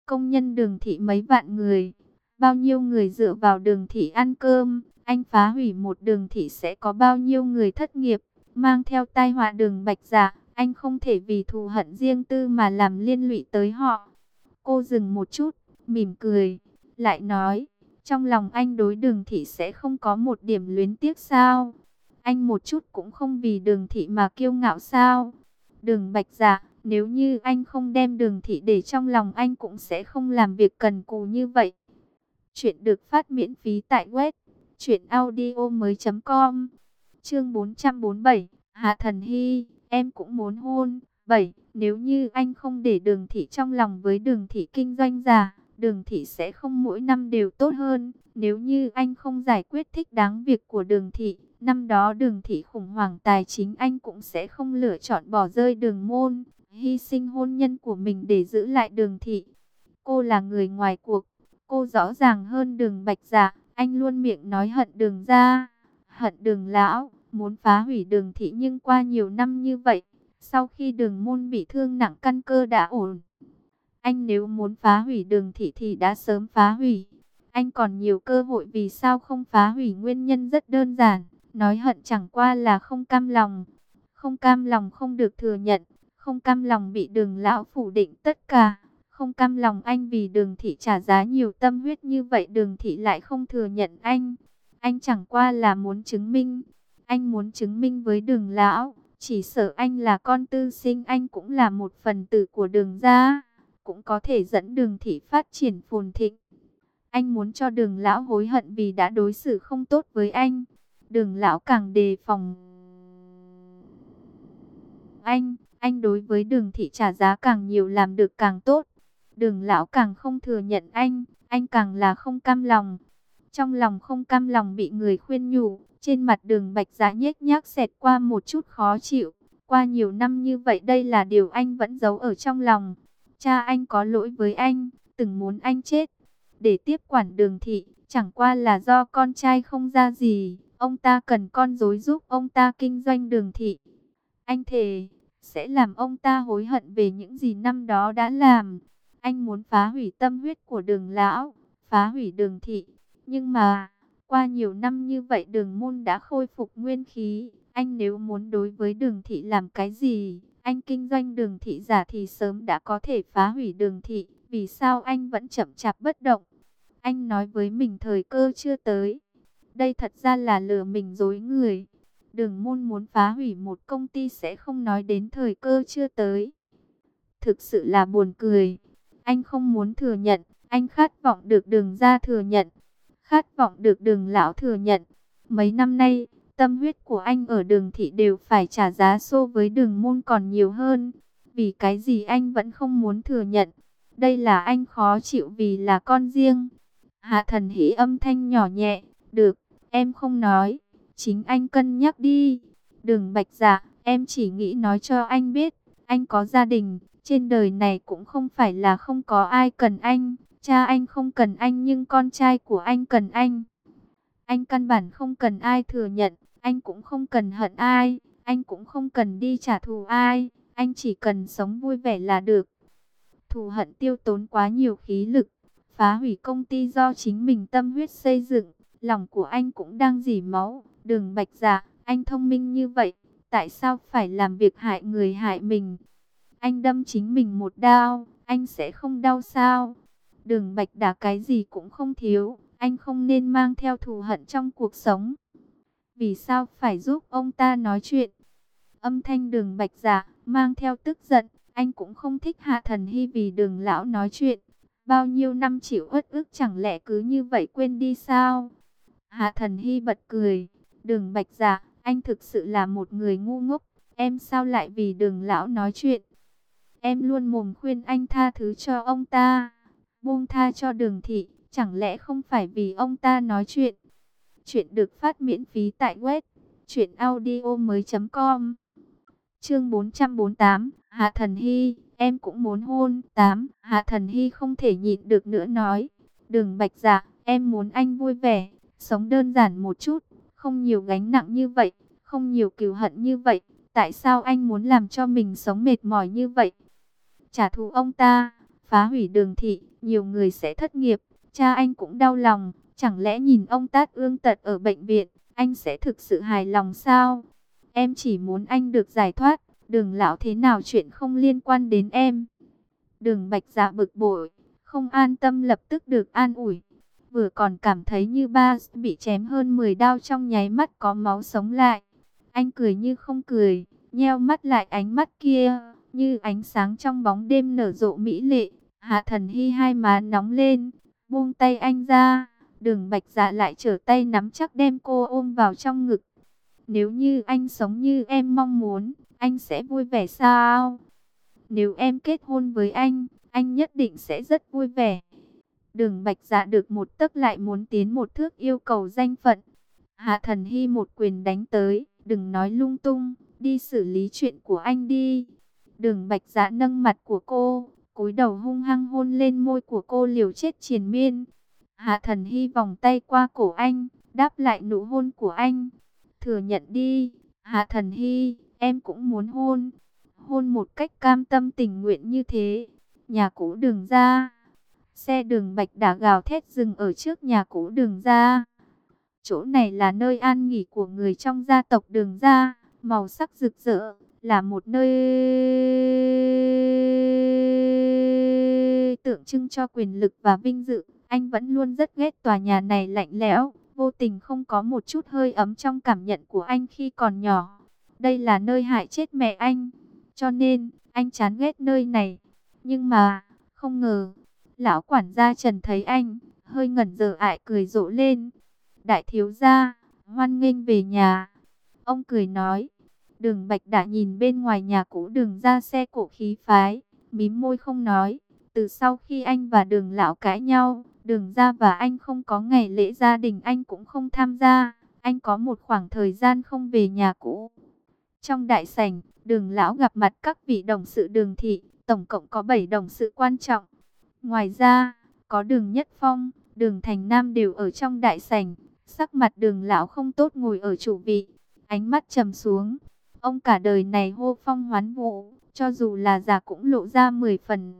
công nhân Đường thị mấy vạn người. Bao nhiêu người dựa vào Đường thị ăn cơm, anh phá hủy một Đường thị sẽ có bao nhiêu người thất nghiệp, mang theo tai họa Đường Bạch Dạ, anh không thể vì thù hận riêng tư mà làm liên lụy tới họ. Cô dừng một chút, mỉm cười, lại nói, trong lòng anh đối Đường thị sẽ không có một điểm luyến tiếc sao? Anh một chút cũng không vì Đường thị mà kiêu ngạo sao? Đường Bạch Dạ, nếu như anh không đem Đường thị để trong lòng anh cũng sẽ không làm việc cần cù như vậy. Chuyện được phát miễn phí tại web truyệnaudiomoi.com. Chương 447, Hạ Thần Hy, em cũng muốn hôn. 7. Nếu như anh không để Đường thị trong lòng với Đường thị kinh doanh giả, Đường thị sẽ không mỗi năm đều tốt hơn. Nếu như anh không giải quyết thích đáng việc của Đường thị, năm đó Đường thị khủng hoảng tài chính, anh cũng sẽ không lựa chọn bỏ rơi Đường môn, hy sinh hôn nhân của mình để giữ lại Đường thị. Cô là người ngoài cuộc, cô rõ ràng hơn Đường Bạch Dạ. Anh luôn miệng nói hận Đường gia, hận Đường lão, muốn phá hủy Đường thị, nhưng qua nhiều năm như vậy, sau khi Đường môn bị thương nặng, căn cơ đã ổn. Anh nếu muốn phá hủy Đường thị thì đã sớm phá hủy. Anh còn nhiều cơ hội, vì sao không phá hủy? Nguyên nhân rất đơn giản, nói hận chẳng qua là không cam lòng. Không cam lòng không được thừa nhận, không cam lòng bị Đường lão phủ định tất cả. Không cam lòng anh vì Đường thị trả giá nhiều tâm huyết như vậy, Đường thị lại không thừa nhận anh. Anh chẳng qua là muốn chứng minh. Anh muốn chứng minh với Đường lão, chỉ sợ anh là con tư sinh, anh cũng là một phần tử của Đường gia, cũng có thể dẫn Đường thị phát triển phồn thịnh. Anh muốn cho Đường lão hối hận vì đã đối xử không tốt với anh. Đường lão càng đề phòng anh đối với Đường thị trả giá càng nhiều, làm được càng tốt. Đường lão càng không thừa nhận anh càng là không cam lòng. Trong lòng không cam lòng bị người khuyên nhủ, trên mặt Đường Bạch Dạ nhếch nhác xẹt qua một chút khó chịu. Qua nhiều năm như vậy, đây là điều anh vẫn giấu ở trong lòng. Cha anh có lỗi với anh, từng muốn anh chết để tiếp quản Đường thị, chẳng qua là do con trai không ra gì, ông ta cần con rối giúp ông ta kinh doanh Đường thị. Anh thề sẽ làm ông ta hối hận về những gì năm đó đã làm. Anh muốn phá hủy tâm huyết của Đường lão, phá hủy Đường thị. Nhưng mà, qua nhiều năm như vậy, Đường môn đã khôi phục nguyên khí. Anh nếu muốn đối với Đường thị làm cái gì, anh kinh doanh Đường thị giả thì sớm đã có thể phá hủy Đường thị. Vì sao anh vẫn chậm chạp bất động? Anh nói với mình thời cơ chưa tới. Đây thật ra là lừa mình dối người. Đường môn muốn phá hủy một công ty sẽ không nói đến thời cơ chưa tới. Thực sự là buồn cười. Anh không muốn thừa nhận, anh khát vọng được Đường gia thừa nhận, khát vọng được Đường lão thừa nhận. Mấy năm nay, tâm huyết của anh ở Đường thị đều phải trả giá so với Đường môn còn nhiều hơn. Vì cái gì anh vẫn không muốn thừa nhận? Đây là anh khó chịu vì là con riêng. Hạ Thần Hỷ âm thanh nhỏ nhẹ, được, em không nói, chính anh cân nhắc đi. Đường Bạch Dạ, em chỉ nghĩ nói cho anh biết, anh có gia đình, trên đời này cũng không phải là không có ai cần anh. Cha anh không cần anh nhưng con trai của anh cần anh. Anh căn bản không cần ai thừa nhận, anh cũng không cần hận ai, anh cũng không cần đi trả thù ai, anh chỉ cần sống vui vẻ là được. Thù hận tiêu tốn quá nhiều khí lực, phá hủy công ty do chính mình tâm huyết xây dựng, lòng của anh cũng đang rỉ máu. Đường Bạch Dạ, anh thông minh như vậy, tại sao phải làm việc hại người hại mình? Anh đâm chính mình một đao, anh sẽ không đau sao? Đường Bạch Đà cái gì cũng không thiếu, anh không nên mang theo thù hận trong cuộc sống. Vì sao phải giúp ông ta nói chuyện? Âm thanh Đường Bạch Dạ mang theo tức giận, anh cũng không thích Hạ Thần Hy vì Đường lão nói chuyện. Bao nhiêu năm chịu uất ức chẳng lẽ cứ như vậy quên đi sao? Hạ Thần Hy bật cười, Đường Bạch Dạ, anh thực sự là một người ngu ngốc, em sao lại vì Đường lão nói chuyện? Em luôn mồm khuyên anh tha thứ cho ông ta, buông tha cho Đường thị, chẳng lẽ không phải vì ông ta nói chuyện? Chuyện được phát miễn phí tại web truyệnaudiomoi.com. Chương 448, Hạ Thần Hy, em cũng muốn hôn. 8. Hạ Thần Hy không thể nhịn được nữa nói, Đường Bạch Dạ, em muốn anh vui vẻ, sống đơn giản một chút, không nhiều gánh nặng như vậy, không nhiều cừu hận như vậy. Tại sao anh muốn làm cho mình sống mệt mỏi như vậy? Trả thù ông ta, phá hủy Đường thị, nhiều người sẽ thất nghiệp. Cha anh cũng đau lòng, chẳng lẽ nhìn ông Tát Ương Tật ở bệnh viện, anh sẽ thực sự hài lòng sao? Em chỉ muốn anh được giải thoát, Đường lão thế nào chuyện không liên quan đến em. Đường Bạch Dạ bực bội, không an tâm lập tức được an ủi. Vừa còn cảm thấy như ba bị chém hơn 10 đao, trong nháy mắt có máu sống lại. Anh cười như không cười, nheo mắt lại, ánh mắt kia như ánh sáng trong bóng đêm nở rộ mỹ lệ. Hạ Thần Hy hai má nóng lên, buông tay anh ra. Đường Bạch Dạ lại trở tay nắm chắc đem cô ôm vào trong ngực. Nếu như anh sống như em mong muốn, anh sẽ vui vẻ sao? Nếu em kết hôn với anh nhất định sẽ rất vui vẻ. Đường Bạch Dạ được một tấc lại muốn tiến một thước, yêu cầu danh phận. Hạ Thần Hy một quyền đánh tới, đừng nói lung tung, đi xử lý chuyện của anh đi. Đường Bạch Dạ nâng mặt của cô, cúi đầu hung hăng hôn lên môi của cô, liều chết triền miên. Hạ Thần Hy vòng tay qua cổ anh, đáp lại nụ hôn của anh. Thừa nhận đi, Hạ Thần Hy, em cũng muốn hôn. Hôn một cách cam tâm tình nguyện như thế. Nhà cũ Đường ra. Xe Đường Bạch đã gào thét dừng ở trước nhà cũ Đường ra. Chỗ này là nơi an nghỉ của người trong gia tộc Đường gia, màu sắc rực rỡ, là một nơi tượng trưng cho quyền lực và vinh dự. Anh vẫn luôn rất ghét tòa nhà này lạnh lẽo, vô tình không có một chút hơi ấm trong cảm nhận của anh khi còn nhỏ. Đây là nơi hại chết mẹ anh, cho nên anh chán ghét nơi này. Nhưng mà, không ngờ, lão quản gia Trần thấy anh, hơi ngẩn dở ại cười rộ lên. Đại thiếu gia, hoan nghênh về nhà. Ông cười nói. Đường Bạch đã nhìn bên ngoài nhà cũ Đường ra xe cổ khí phái, mím môi không nói. Từ sau khi anh và Đường lão cãi nhau, Đường ra và anh không có ngày lễ gia đình, anh cũng không tham gia. Anh có một khoảng thời gian không về nhà cũ. Trong đại sảnh, Đường lão gặp mặt các vị đồng sự Đường thị, tổng cộng có 7 đồng sự quan trọng. Ngoài ra, có Đường Nhất Phong, Đường Thành Nam đều ở trong đại sảnh. Sắc mặt Đường lão không tốt, ngồi ở chủ vị, ánh mắt trầm xuống. Ông cả đời này hô phong hoán vũ, cho dù là già cũng lộ ra 10 phần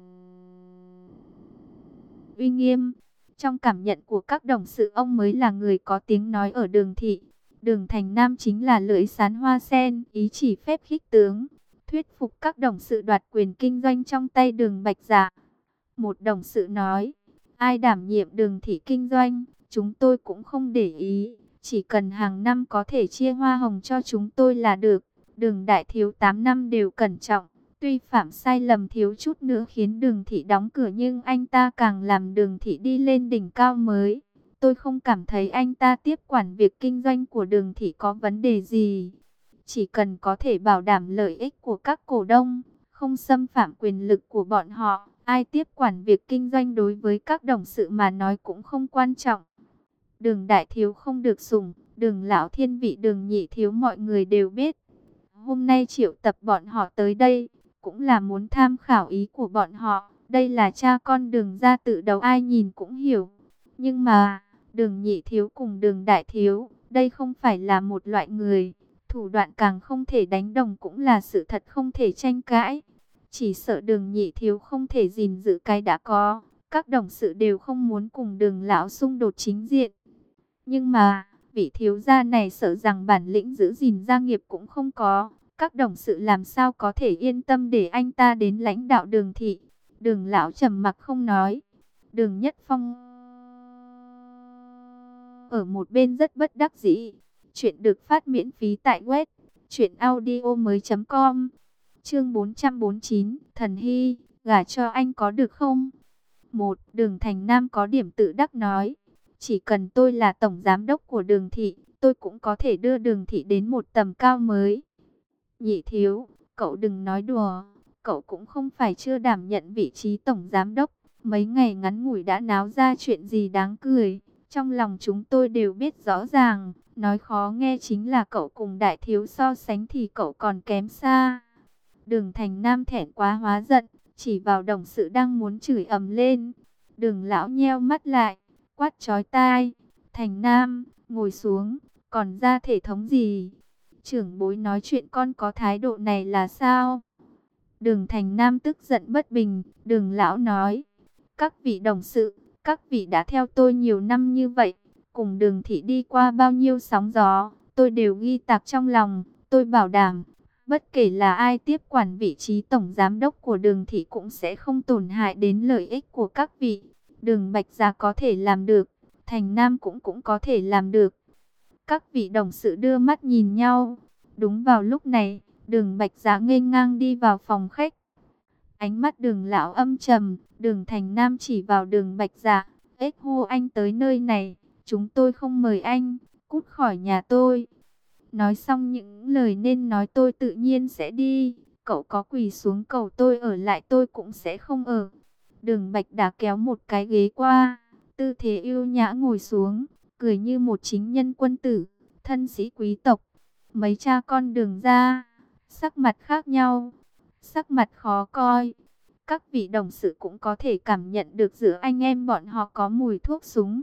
uy nghiêm. Trong cảm nhận của các đồng sự, ông mới là người có tiếng nói ở Đường thị. Đường Thành Nam chính là lưỡi sán hoa sen, ý chỉ phép khích tướng, thuyết phục các đồng sự đoạt quyền kinh doanh trong tay Đường Bạch Dạ. Một đồng sự nói, ai đảm nhiệm Đường thị kinh doanh, chúng tôi cũng không để ý, chỉ cần hàng năm có thể chia hoa hồng cho chúng tôi là được. Đường đại thiếu 8 năm đều cẩn trọng, tuy phạm sai lầm thiếu chút nữa khiến Đường thị đóng cửa, nhưng anh ta càng làm Đường thị đi lên đỉnh cao mới. Tôi không cảm thấy anh ta tiếp quản việc kinh doanh của Đường thị có vấn đề gì. Chỉ cần có thể bảo đảm lợi ích của các cổ đông, không xâm phạm quyền lực của bọn họ, ai tiếp quản việc kinh doanh đối với các đồng sự mà nói cũng không quan trọng. Đường đại thiếu không được sủng, Đường lão thiên vị Đường nhị thiếu mọi người đều biết. Hôm nay triệu tập bọn họ tới đây, cũng là muốn tham khảo ý của bọn họ. Đây là cha con Đường gia tự đấu, ai nhìn cũng hiểu. Nhưng mà, Đường nhị thiếu cùng Đường đại thiếu, đây không phải là một loại người. Thủ đoạn càng không thể đánh đồng, cũng là sự thật không thể tranh cãi. Chỉ sợ Đường nhị thiếu không thể gìn giữ cái đã có. Các đồng sự đều không muốn cùng Đường lão xung đột chính diện. Nhưng mà, vị thiếu gia này sợ rằng bản lĩnh giữ gìn gia nghiệp cũng không có. Các đồng sự làm sao có thể yên tâm để anh ta đến lãnh đạo Đường thị. Đường lão trầm mặc không nói. Đường Nhất Phong ở một bên rất bất đắc dĩ. Chuyện được phát miễn phí tại web truyệnaudiomoi.com. Chương 449, Thần Hy, gả cho anh có được không? Một, Đường Thành Nam có điểm tự đắc nói, chỉ cần tôi là tổng giám đốc của Đường thị, tôi cũng có thể đưa Đường thị đến một tầm cao mới. Nhị thiếu, cậu đừng nói đùa, cậu cũng không phải chưa đảm nhận vị trí tổng giám đốc, mấy ngày ngắn ngủi đã náo ra chuyện gì đáng cười. Trong lòng chúng tôi đều biết rõ ràng, nói khó nghe chính là cậu cùng đại thiếu so sánh thì cậu còn kém xa. Đường Thành Nam thẹn quá hóa giận, chỉ vào đồng sự đang muốn chửi ầm lên. Đường lão nheo mắt lại, quát chói tai, Thành Nam, ngồi xuống, còn ra thể thống gì? Trưởng bối nói chuyện con có thái độ này là sao? Đường Thành Nam tức giận bất bình, Đường lão nói, Các vị đồng sự, các vị đã theo tôi nhiều năm như vậy, cùng Đường thị đi qua bao nhiêu sóng gió, tôi đều ghi tạc trong lòng. Tôi bảo đảm, bất kể là ai tiếp quản vị trí tổng giám đốc của Đường thị cũng sẽ không tổn hại đến lợi ích của các vị. Đường Bạch Gia có thể làm được, Thành Nam cũng có thể làm được. Các vị đồng sự đưa mắt nhìn nhau. Đúng vào lúc này, Đường Bạch Gia nghênh ngang đi vào phòng khách. Ánh mắt Đường lão âm trầm, Đường Thành Nam chỉ vào Đường Bạch Dạ, "Ếch hô, anh tới nơi này, chúng tôi không mời anh, cút khỏi nhà tôi." Nói xong những lời nên nói tôi tự nhiên sẽ đi. Cậu có quỳ xuống cầu tôi ở lại tôi cũng sẽ không ở. Đường Bạch đã kéo một cái ghế qua, tư thế yêu nhã ngồi xuống, cười như một chính nhân quân tử, thân sĩ quý tộc. Mấy cha con Đường gia, sắc mặt khác nhau, sắc mặt khó coi. Các vị đồng sự cũng có thể cảm nhận được giữa anh em bọn họ có mùi thuốc súng.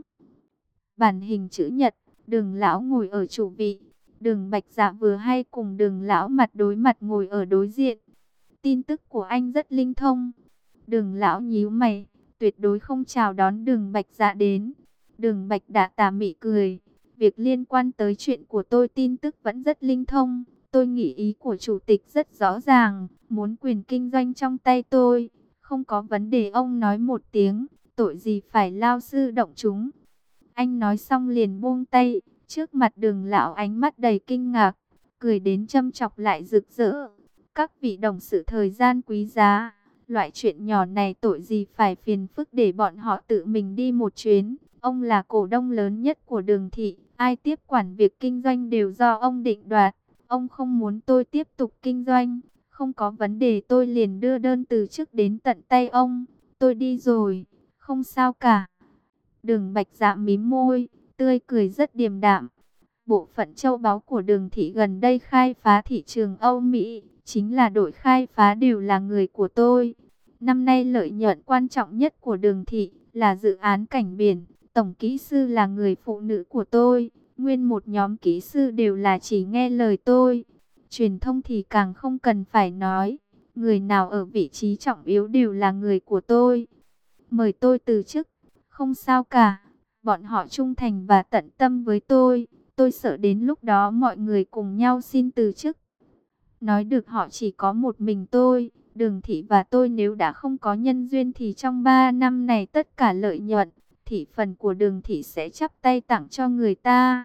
Bản hình chữ nhật, Đường lão ngồi ở chủ vị. Đường Bạch Dạ vừa hay cùng Đường lão mặt đối mặt ngồi ở đối diện. Tin tức của anh rất linh thông. Đường lão nhíu mày, tuyệt đối không chào đón Đường Bạch Dạ đến. Đường Bạch đã tà mị cười. Việc liên quan tới chuyện của tôi tin tức vẫn rất linh thông. Tôi nghĩ ý của chủ tịch rất rõ ràng, muốn quyền kinh doanh trong tay tôi. Không có vấn đề, ông nói một tiếng, tội gì phải lao sư động chúng. Anh nói xong liền buông tay, trước mặt Đường lão ánh mắt đầy kinh ngạc, cười đến châm chọc lại rực rỡ. Các vị đồng sự thời gian quý giá, loại chuyện nhỏ này tội gì phải phiền phức để bọn họ tự mình đi một chuyến. Ông là cổ đông lớn nhất của Đường thị, ai tiếp quản việc kinh doanh đều do ông định đoạt. Ông không muốn tôi tiếp tục kinh doanh, không có vấn đề, tôi liền đưa đơn từ chức đến tận tay ông. Tôi đi rồi, không sao cả. Đường Bạch Dạ mím môi, tươi cười rất điềm đạm. Bộ phận châu báu của Đường thị gần đây khai phá thị trường Âu Mỹ, chính là đội khai phá đều là người của tôi. Năm nay lợi nhuận quan trọng nhất của Đường thị là dự án cảnh biển. Tổng kỹ sư là người phụ nữ của tôi. Nguyên một nhóm kỹ sư đều là chỉ nghe lời tôi. Truyền thông thì càng không cần phải nói. Người nào ở vị trí trọng yếu đều là người của tôi. Mời tôi từ chức, không sao cả. Bọn họ trung thành và tận tâm với tôi. Tôi sợ đến lúc đó mọi người cùng nhau xin từ chức. Nói được họ chỉ có một mình tôi. Đường thị và tôi nếu đã không có nhân duyên thì trong 3 năm này tất cả lợi nhuận, thị phần của Đường thị sẽ chắp tay tặng cho người ta.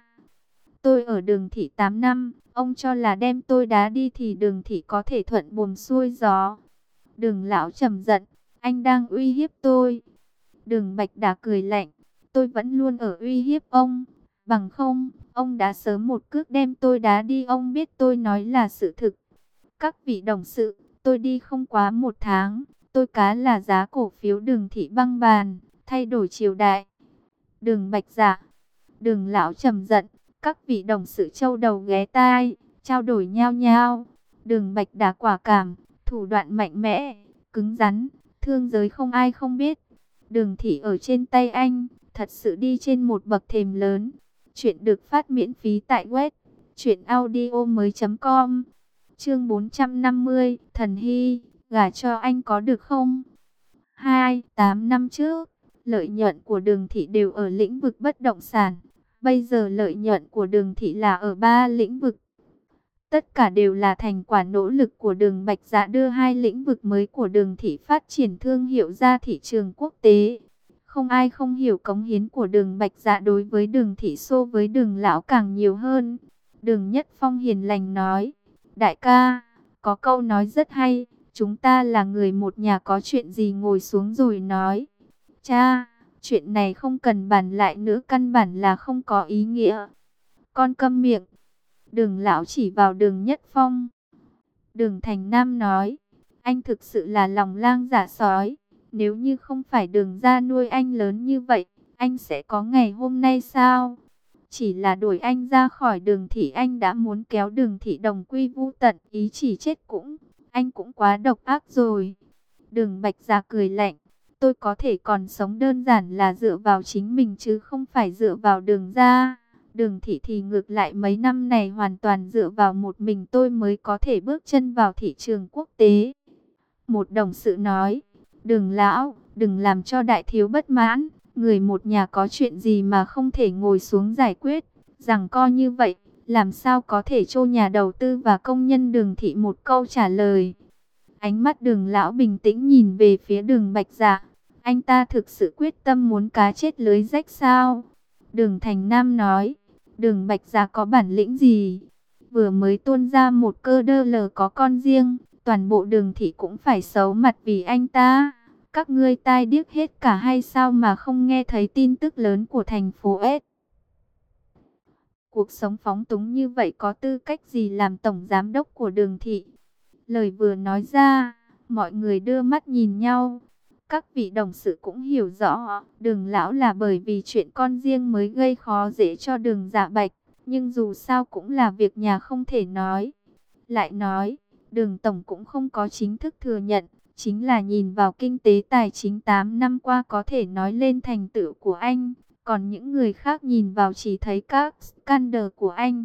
Tôi ở Đường thị 8 năm, ông cho là đem tôi đá đi thì Đường thị có thể thuận buồm xuôi gió. Đường lão trầm giận, anh đang uy hiếp tôi. Đường Bạch Đà cười lạnh, tôi vẫn luôn ở uy hiếp ông. Bằng không, ông đã sớm một cước đem tôi đá đi, ông biết tôi nói là sự thực. Các vị đồng sự, tôi đi không quá 1 tháng, tôi cá là giá cổ phiếu Đường thị băng bàn, thay đổi triều đại. Đường Bạch Dạ, Đường lão trầm giận, các vị đồng sự châu đầu ghé tai, trao đổi nhao nhao. Đường Bạch Đà quả cảm, thủ đoạn mạnh mẽ, cứng rắn, thương giới không ai không biết. Đường thị ở trên tay anh, thật sự đi trên một bậc thềm lớn. Chuyện được phát miễn phí tại web truyệnaudiomoi.com. Chương 450, Thần Hy, gả cho anh có được không? 8 năm trước, lợi nhuận của Đường thị đều ở lĩnh vực bất động sản. Bây giờ lợi nhuận của Đường thị là ở 3 lĩnh vực. Tất cả đều là thành quả nỗ lực của Đường Bạch Dạ đưa 2 lĩnh vực mới của Đường thị phát triển thương hiệu ra thị trường quốc tế. Không ai không hiểu cống hiến của Đường Bạch Dạ đối với Đường thị so với Đường lão càng nhiều hơn. Đường Nhất Phong hiền lành nói, đại ca, có câu nói rất hay, chúng ta là người một nhà, có chuyện gì ngồi xuống rồi nói. Cha, chuyện này không cần bàn lại nữa, căn bản là không có ý nghĩa. Con câm miệng. Đường lão chỉ vào Đường Nhất Phong. Đường Thành Nam nói, anh thực sự là lòng lang dạ sói. Nếu như không phải Đường gia nuôi anh lớn như vậy, anh sẽ có ngày hôm nay sao? Chỉ là đuổi anh ra khỏi Đường thị, anh đã muốn kéo Đường thị đồng quy vu tận, ý chỉ chết cũng, anh cũng quá độc ác rồi. Đường Bạch Dạ cười lạnh, tôi có thể còn sống đơn giản là dựa vào chính mình chứ không phải dựa vào Đường gia. Đường thị thì ngược lại mấy năm này hoàn toàn dựa vào một mình tôi mới có thể bước chân vào thị trường quốc tế. Một đồng sự nói, Đường lão, đừng làm cho đại thiếu bất mãn. Người một nhà có chuyện gì mà không thể ngồi xuống giải quyết, rằng co như vậy, làm sao có thể cho nhà đầu tư và công nhân Đường thị một câu trả lời. Ánh mắt Đường lão bình tĩnh nhìn về phía Đường Bạch Dạ. Anh ta thực sự quyết tâm muốn cá chết lưới rách sao? Đường Thành Nam nói, Đường Bạch Dạ có bản lĩnh gì? Vừa mới tuôn ra một cơ đơ lờ có con riêng, toàn bộ Đường thị cũng phải xấu mặt vì anh ta. Các ngươi tai điếc hết cả hay sao mà không nghe thấy tin tức lớn của thành phố S? Cuộc sống phóng túng như vậy có tư cách gì làm tổng giám đốc của Đường thị? Lời vừa nói ra, mọi người đưa mắt nhìn nhau. Các vị đồng sự cũng hiểu rõ, Đường lão là bởi vì chuyện con riêng mới gây khó dễ cho Đường Dạ Bạch, nhưng dù sao cũng là việc nhà không thể nói. Lại nói, Đường tổng cũng không có chính thức thừa nhận, chính là nhìn vào kinh tế tài chính 8 năm qua có thể nói lên thành tựu của anh, còn những người khác nhìn vào chỉ thấy các scandal của anh.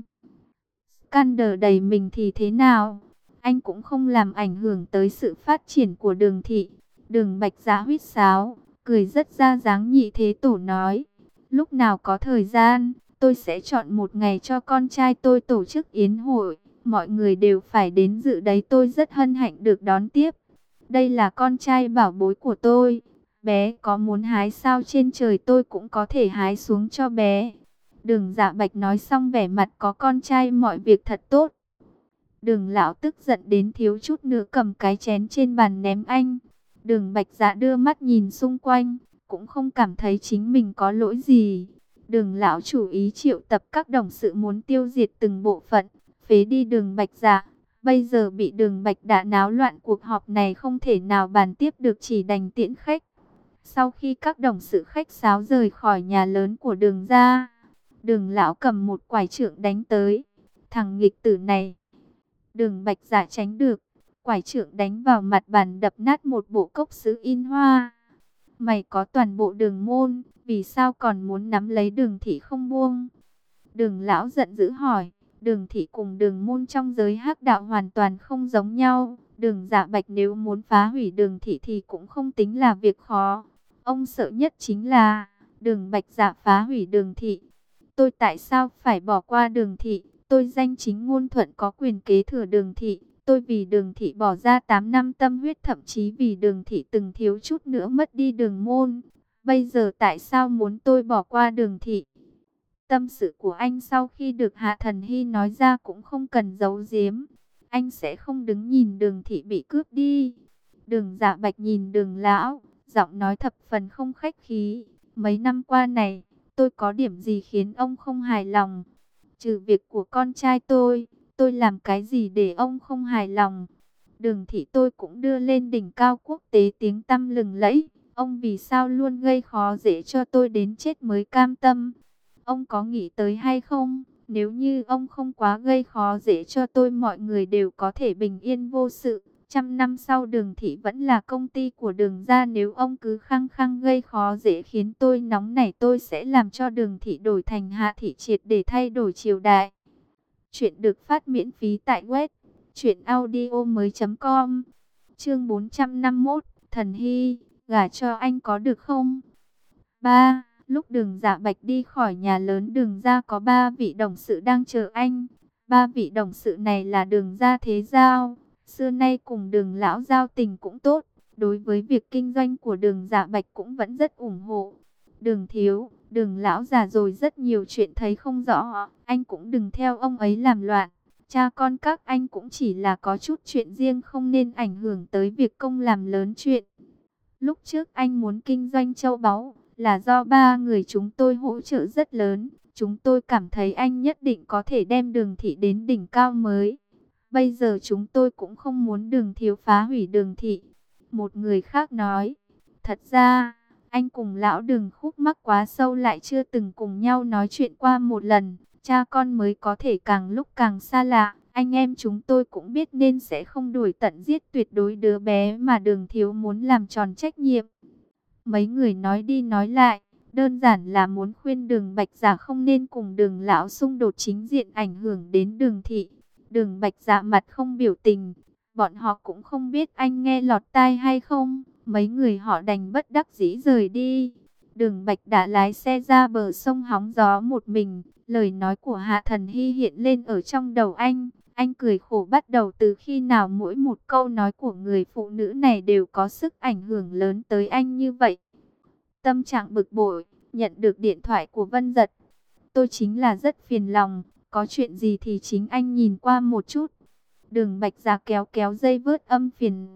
Scandal đầy mình thì thế nào? Anh cũng không làm ảnh hưởng tới sự phát triển của Đường thị. Đường Bạch Dạ huýt sáo, cười rất ra dáng nhị thế tổ nói, lúc nào có thời gian, tôi sẽ chọn một ngày cho con trai tôi tổ chức yến hội, mọi người đều phải đến dự đấy, tôi rất hân hạnh được đón tiếp. Đây là con trai bảo bối của tôi, bé có muốn hái sao trên trời tôi cũng có thể hái xuống cho bé. Đường Dạ Bạch nói xong vẻ mặt có con trai mọi việc thật tốt. Đường lão tức giận đến thiếu chút nữa cầm cái chén trên bàn ném anh. Đường Bạch Dạ đưa mắt nhìn xung quanh, cũng không cảm thấy chính mình có lỗi gì. Đường lão chủ ý triệu tập các đồng sự muốn tiêu diệt từng bộ phận, phế đi Đường Bạch Dạ. Bây giờ bị Đường Bạch đã náo loạn, cuộc họp này không thể nào bàn tiếp được, chỉ đành tiễn khách. Sau khi các đồng sự khách sáo rời khỏi nhà lớn của Đường gia, Đường lão cầm một quải trượng đánh tới. Thằng nghịch tử này! Đường Bạch Dạ tránh được, quải trượng đánh vào mặt bàn đập nát một bộ cốc sứ in hoa. Mày có toàn bộ Đường môn, vì sao còn muốn nắm lấy Đường thị không buông? Đường lão giận dữ hỏi. Đường thị cùng Đường môn trong giới hắc đạo hoàn toàn không giống nhau. Đường Dạ Bạch nếu muốn phá hủy Đường thị thì cũng không tính là việc khó. Ông sợ nhất chính là Đường Bạch Dạ phá hủy Đường thị. Tôi tại sao phải bỏ qua Đường thị? Tôi danh chính ngôn thuận có quyền kế thừa Đường thị. Tôi vì Đường thị bỏ ra 8 năm tâm huyết, thậm chí vì Đường thị từng thiếu chút nữa mất đi Đường môn. Bây giờ tại sao muốn tôi bỏ qua Đường thị? Tâm sự của anh sau khi được Hạ Thần Hy nói ra cũng không cần giấu giếm. Anh sẽ không đứng nhìn Đường thị bị cướp đi. Đường Dạ Bạch nhìn Đường lão, giọng nói thập phần không khách khí. Mấy năm qua này, tôi có điểm gì khiến ông không hài lòng? Trừ việc của con trai tôi làm cái gì để ông không hài lòng? Đường thị tôi cũng đưa lên đỉnh cao quốc tế tiếng tăm lừng lẫy. Ông vì sao luôn gây khó dễ cho tôi đến chết mới cam tâm? Ông có nghĩ tới hay không? Nếu như ông không quá gây khó dễ cho tôi, mọi người đều có thể bình yên vô sự. 100 năm sau Đường thị vẫn là công ty của Đường gia. Nếu ông cứ khăng khăng gây khó dễ khiến tôi nóng nảy, tôi sẽ làm cho Đường thị đổi thành Hạ thị, triệt để thay đổi triều đại. Chuyện được phát miễn phí tại web truyệnaudiomoi.com. Chương 451, Thần Hy, gả cho anh có được không? 3. Lúc Đường Dạ Bạch đi khỏi nhà lớn Đường gia, có 3 vị đồng sự đang chờ anh. 3 vị đồng sự này là Đường gia thế giao, xưa nay cùng Đường lão giao tình cũng tốt, đối với việc kinh doanh của Đường Dạ Bạch cũng vẫn rất ủng hộ. Đường thiếu, Đường lão già rồi, rất nhiều chuyện thấy không rõ, anh cũng đừng theo ông ấy làm loạn. Cha con các anh cũng chỉ là có chút chuyện riêng, không nên ảnh hưởng tới việc công làm lớn chuyện. Lúc trước anh muốn kinh doanh châu báu là do 3 người chúng tôi hỗ trợ rất lớn. Chúng tôi cảm thấy anh nhất định có thể đem Đường thị đến đỉnh cao mới. Bây giờ chúng tôi cũng không muốn Đường thiếu phá hủy Đường thị. Một người khác nói, thật ra, anh cùng lão Đường khúc mắc quá sâu, lại chưa từng cùng nhau nói chuyện qua một lần. Cha con mới có thể càng lúc càng xa lạ. Anh em chúng tôi cũng biết nên sẽ không đuổi tận giết tuyệt đối đứa bé mà Đường thiếu muốn làm tròn trách nhiệm. Mấy người nói đi nói lại, đơn giản là muốn khuyên Đường Bạch Dạ không nên cùng Đường lão xung đột chính diện ảnh hưởng đến Đường thị. Đường Bạch Dạ mặt không biểu tình, bọn họ cũng không biết anh nghe lọt tai hay không. Mấy người họ đành bất đắc dĩ rời đi. Đường Bạch đã lái xe ra bờ sông hóng gió một mình. Lời nói của Hạ Thần Hy hiện lên ở trong đầu anh. Anh cười khổ, bắt đầu từ khi nào mỗi một câu nói của người phụ nữ này đều có sức ảnh hưởng lớn tới anh như vậy. Tâm trạng bực bội, nhận được điện thoại của Vân Dật. Tôi chính là rất phiền lòng, có chuyện gì thì chính anh nhìn qua một chút. Đường Bạch Dạ kéo kéo dây vớt âm phiền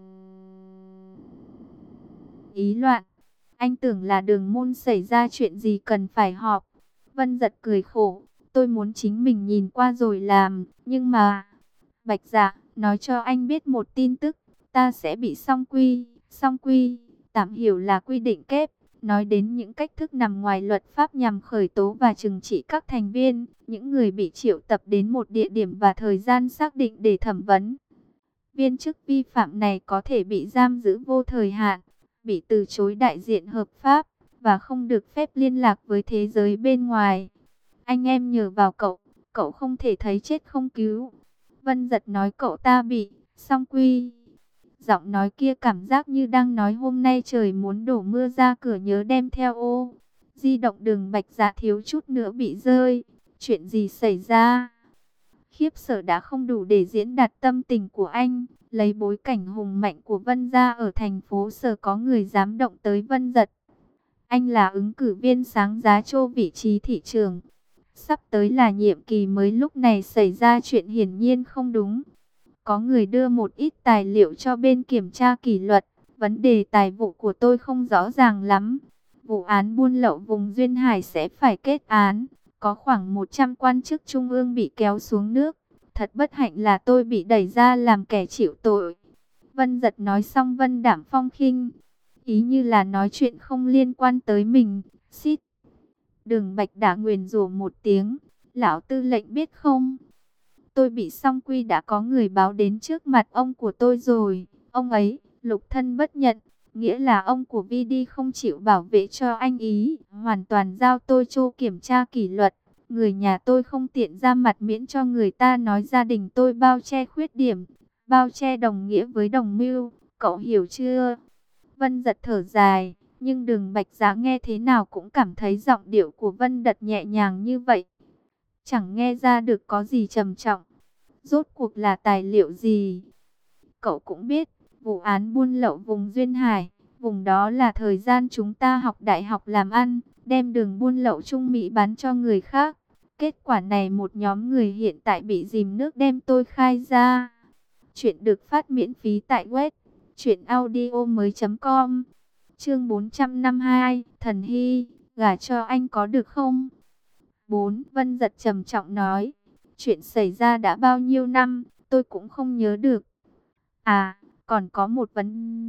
ý loạn. Anh tưởng là Đường Môn xảy ra chuyện gì cần phải họp. Vân Dật cười khổ, tôi muốn chính mình nhìn qua rồi làm, nhưng mà... Bạch Dạ, nói cho anh biết một tin tức, ta sẽ bị song quy. Song quy, tạm hiểu là quy định kép, nói đến những cách thức nằm ngoài luật pháp nhằm khởi tố và trừng trị các thành viên, những người bị triệu tập đến một địa điểm và thời gian xác định để thẩm vấn. Viên chức vi phạm này có thể bị giam giữ vô thời hạn, bị từ chối đại diện hợp pháp, và không được phép liên lạc với thế giới bên ngoài. Anh em nhờ vào cậu, cậu không thể thấy chết không cứu. Vân Dật nói cậu ta bị song quy. Giọng nói kia cảm giác như đang nói hôm nay trời muốn đổ mưa, ra cửa nhớ đem theo ô. Di động Đường Bạch Dạ thiếu chút nữa bị rơi. Chuyện gì xảy ra? Khiếp sợ đã không đủ để diễn đạt tâm tình của anh. Lấy bối cảnh hùng mạnh của Vân gia ở thành phố Sở, có người dám động tới Vân Dật. Anh là ứng cử viên sáng giá cho vị trí thị trưởng. Sắp tới là nhiệm kỳ mới, lúc này xảy ra chuyện hiển nhiên không đúng. Có người đưa một ít tài liệu cho bên kiểm tra kỷ luật. Vấn đề tài vụ của tôi không rõ ràng lắm. Vụ án buôn lậu vùng Duyên Hải sẽ phải kết án. Có khoảng 100 quan chức trung ương bị kéo xuống nước. Thật bất hạnh là tôi bị đẩy ra làm kẻ chịu tội. Vân Dật nói xong Vân đảm phong khinh. Ý như là nói chuyện không liên quan tới mình. Xít. Đường Bạch đã nguyền rủa một tiếng. Lão tư lệnh biết không? Tôi bị song quy đã có người báo đến trước mặt ông của tôi rồi. Ông ấy, lục thân bất nhận. Nghĩa là ông của Vi đi không chịu bảo vệ cho anh ý. Hoàn toàn giao tôi cho kiểm tra kỷ luật. Người nhà tôi không tiện ra mặt miễn cho người ta nói gia đình tôi bao che khuyết điểm. Bao che đồng nghĩa với đồng mưu. Cậu hiểu chưa? Vân Dật thở dài. Nhưng Đường Bạch Dạ nghe thế nào cũng cảm thấy giọng điệu của Vân Dật nhẹ nhàng như vậy. Chẳng nghe ra được có gì trầm trọng. Rốt cuộc là tài liệu gì? Cậu cũng biết, vụ án buôn lậu vùng Duyên Hải, vùng đó là thời gian chúng ta học đại học làm ăn, đem đường buôn lậu Trung Mỹ bán cho người khác. Kết quả này một nhóm người hiện tại bị dìm nước đem tôi khai ra. Chuyện được phát miễn phí tại web truyệnaudiomoi.com. Chương 452, Thần Hy, gả cho anh có được không? 4. Vân Dật trầm trọng nói. Chuyện xảy ra đã bao nhiêu năm, tôi cũng không nhớ được. À, còn có một vấn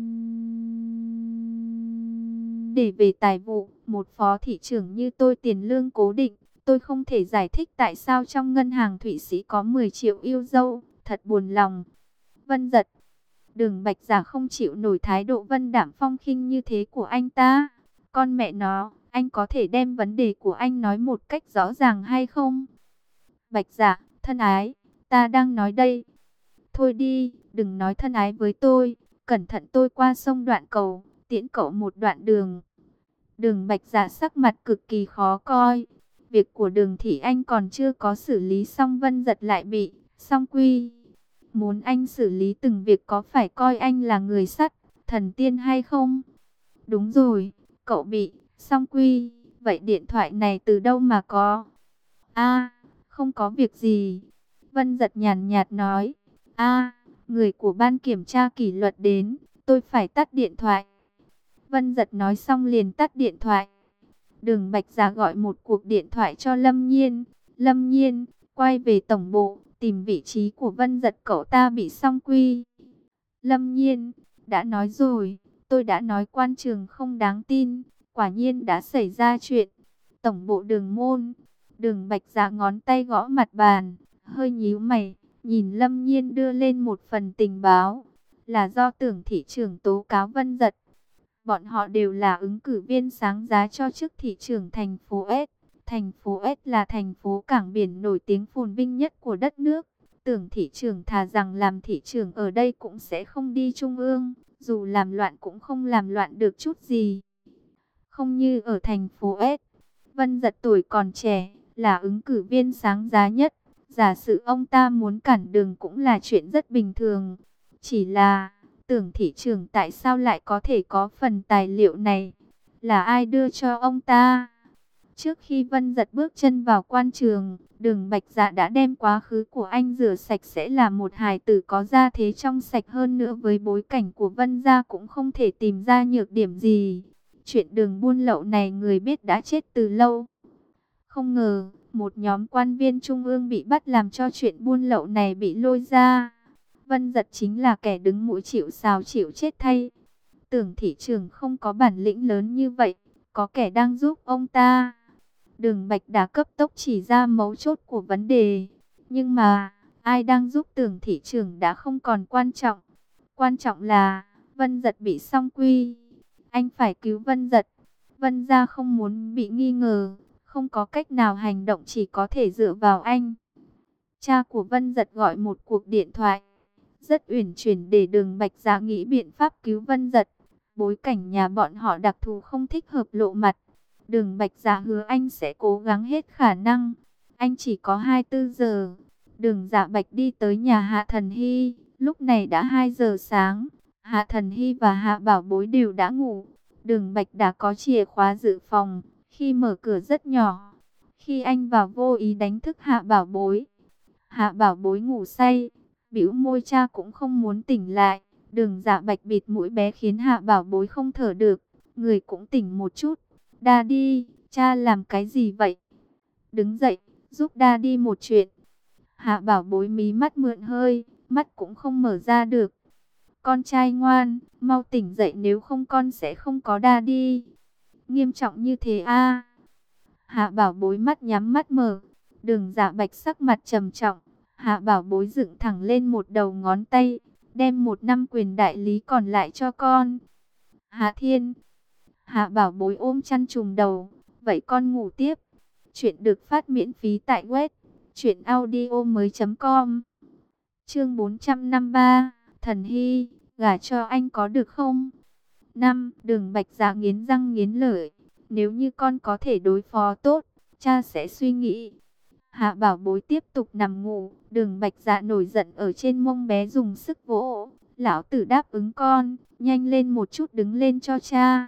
đề về tài vụ. Một phó thị trưởng như tôi tiền lương cố định. Tôi không thể giải thích tại sao trong ngân hàng Thụy Sĩ có 10 triệu yêu dâu. Thật buồn lòng. Vân Dật. Đường Bạch Dạ không chịu nổi thái độ Vân đảm phong khinh như thế của anh ta. Con mẹ nó, anh có thể đem vấn đề của anh nói một cách rõ ràng hay không? Bạch Dạ, thân ái, ta đang nói đây. Thôi đi, đừng nói thân ái với tôi. Cẩn thận tôi qua sông Đoạn Cầu, tiễn cậu một đoạn đường. Đường Bạch Dạ sắc mặt cực kỳ khó coi. Việc của Đường Thị Anh còn chưa có xử lý xong, Vân Dật lại bị song quy. Muốn anh xử lý từng việc có phải coi anh là người sắt, thần tiên hay không? Đúng rồi, cậu bị song quy. Vậy điện thoại này từ đâu mà có? A, không có việc gì. Vân Dật nhàn nhạt nói. A, người của ban kiểm tra kỷ luật đến, tôi phải tắt điện thoại. Vân Dật nói xong liền tắt điện thoại. Đường Bạch Dạ gọi một cuộc điện thoại cho Lâm Nhiên. Lâm Nhiên, quay về tổng bộ, tìm vị trí của Vân Dật, cậu ta bị song quy. Lâm Nhiên, đã nói rồi, tôi đã nói quan trường không đáng tin, quả nhiên đã xảy ra chuyện. Tổng bộ Đường Môn. Đường Bạch Dạ ngón tay gõ mặt bàn, hơi nhíu mày, nhìn Lâm Nhiên đưa lên một phần tình báo, là do Tưởng thị trưởng tố cáo Vân Dật. Bọn họ đều là ứng cử viên sáng giá cho chức thị trưởng thành phố S. Thành phố S là thành phố cảng biển nổi tiếng phồn vinh nhất của đất nước. Tưởng thị trưởng thà rằng làm thị trưởng ở đây cũng sẽ không đi trung ương. dù làm loạn cũng không làm loạn được chút gì. Không như ở thành phố S, Vân Dật tuổi còn trẻ, là ứng cử viên sáng giá nhất. Giả sử ông ta muốn cản đường cũng là chuyện rất bình thường. Chỉ là, Tưởng thị trưởng tại sao lại có thể có phần tài liệu này? Là ai đưa cho ông ta? Trước khi Vân Dật bước chân vào quan trường, Đường Bạch Dạ đã đem quá khứ của anh rửa sạch, sẽ là một hài tử có gia thế trong sạch, hơn nữa với bối cảnh của Vân gia cũng không thể tìm ra nhược điểm gì. Chuyện đường buôn lậu này người biết đã chết từ lâu. Không ngờ, một nhóm quan viên trung ương bị bắt làm cho chuyện buôn lậu này bị lôi ra. Vân Dật chính là kẻ đứng mũi chịu sào chịu chết thay. Tưởng thị trưởng không có bản lĩnh lớn như vậy, có kẻ đang giúp ông ta. Đường Bạch đã cấp tốc chỉ ra mấu chốt của vấn đề. Nhưng mà, ai đang giúp Tưởng thị trưởng đã không còn quan trọng. Quan trọng là, Vân Dật bị song quy. Anh phải cứu Vân Dật. Vân gia không muốn bị nghi ngờ, không có cách nào hành động, chỉ có thể dựa vào anh. Cha của Vân Dật gọi một cuộc điện thoại, rất uyển chuyển để Đường Bạch Dạ nghĩ biện pháp cứu Vân Dật. Bối cảnh nhà bọn họ đặc thù không thích hợp lộ mặt. Đường Bạch Dạ hứa anh sẽ cố gắng hết khả năng. Anh chỉ có 24 giờ. Đường Dạ Bạch đi tới nhà Hạ Thần Hy. Lúc này đã 2 giờ sáng. Hạ Thần Hy và Hạ Bảo Bối đều đã ngủ. Đường Bạch đã có chìa khóa dự phòng. Khi mở cửa rất nhỏ, khi anh vào vô ý đánh thức Hạ Bảo Bối. Hạ Bảo Bối ngủ say, bĩu môi, cha cũng không muốn tỉnh lại. Đường Dạ Bạch bịt mũi bé khiến Hạ Bảo Bối không thở được, người cũng tỉnh một chút. Daddy, cha làm cái gì vậy? Đứng dậy, giúp Daddy một chuyện. Hạ Bảo Bối mí mắt mượn hơi, mắt cũng không mở ra được. Con trai ngoan, mau tỉnh dậy, nếu không con sẽ không có Daddy. Nghiêm trọng như thế à? Hạ Bảo Bối mắt nhắm mắt mở. Đường Dạ Bạch sắc mặt trầm trọng. Hạ Bảo Bối dựng thẳng lên một đầu ngón tay, đem 1 năm quyền đại lý còn lại cho con. Hạ Thiên. Hạ Bảo Bối ôm chăn trùm đầu. Vậy con ngủ tiếp. Chuyện được phát miễn phí tại web truyệnaudiomoi.com. Chương 453, Thần Hy, gả cho anh có được không? Đường Bạch Dạ nghiến răng nghiến lợi. Nếu như con có thể đối phó tốt, cha sẽ suy nghĩ. Hạ Bảo Bối tiếp tục nằm ngủ. Đường Bạch Dạ nổi giận ở trên mông bé dùng sức vỗ. Lão tử đáp ứng con, nhanh lên một chút, đứng lên cho cha.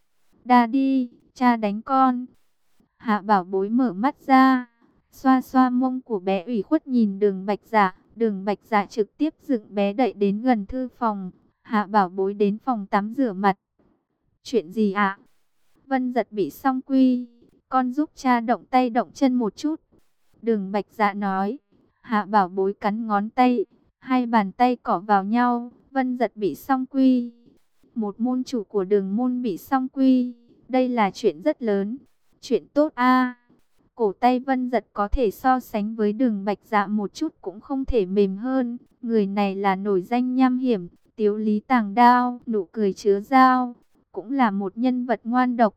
Daddy, cha đánh con. Hạ Bảo Bối mở mắt ra, xoa xoa mông của bé ủy khuất nhìn Đường Bạch Dạ. Đường Bạch Dạ trực tiếp dựng bé đẩy đến gần thư phòng. Hạ Bảo Bối đến phòng tắm rửa mặt. Chuyện gì ạ? Vân Dật bị song quy, con giúp cha động tay động chân một chút. Đường Bạch Dạ nói. Hạ Bảo Bối cắn ngón tay, hai bàn tay cọ vào nhau. Vân Dật bị song quy, một môn chủ của Đường môn bị song quy, đây là chuyện rất lớn, chuyện tốt a. Cổ tay Vân Dật có thể so sánh với Đường Bạch Dạ một chút cũng không thể mềm hơn. Người này là nổi danh nham hiểm, tiếu lý tàng đao, nụ cười chứa dao, cũng là một nhân vật ngoan độc.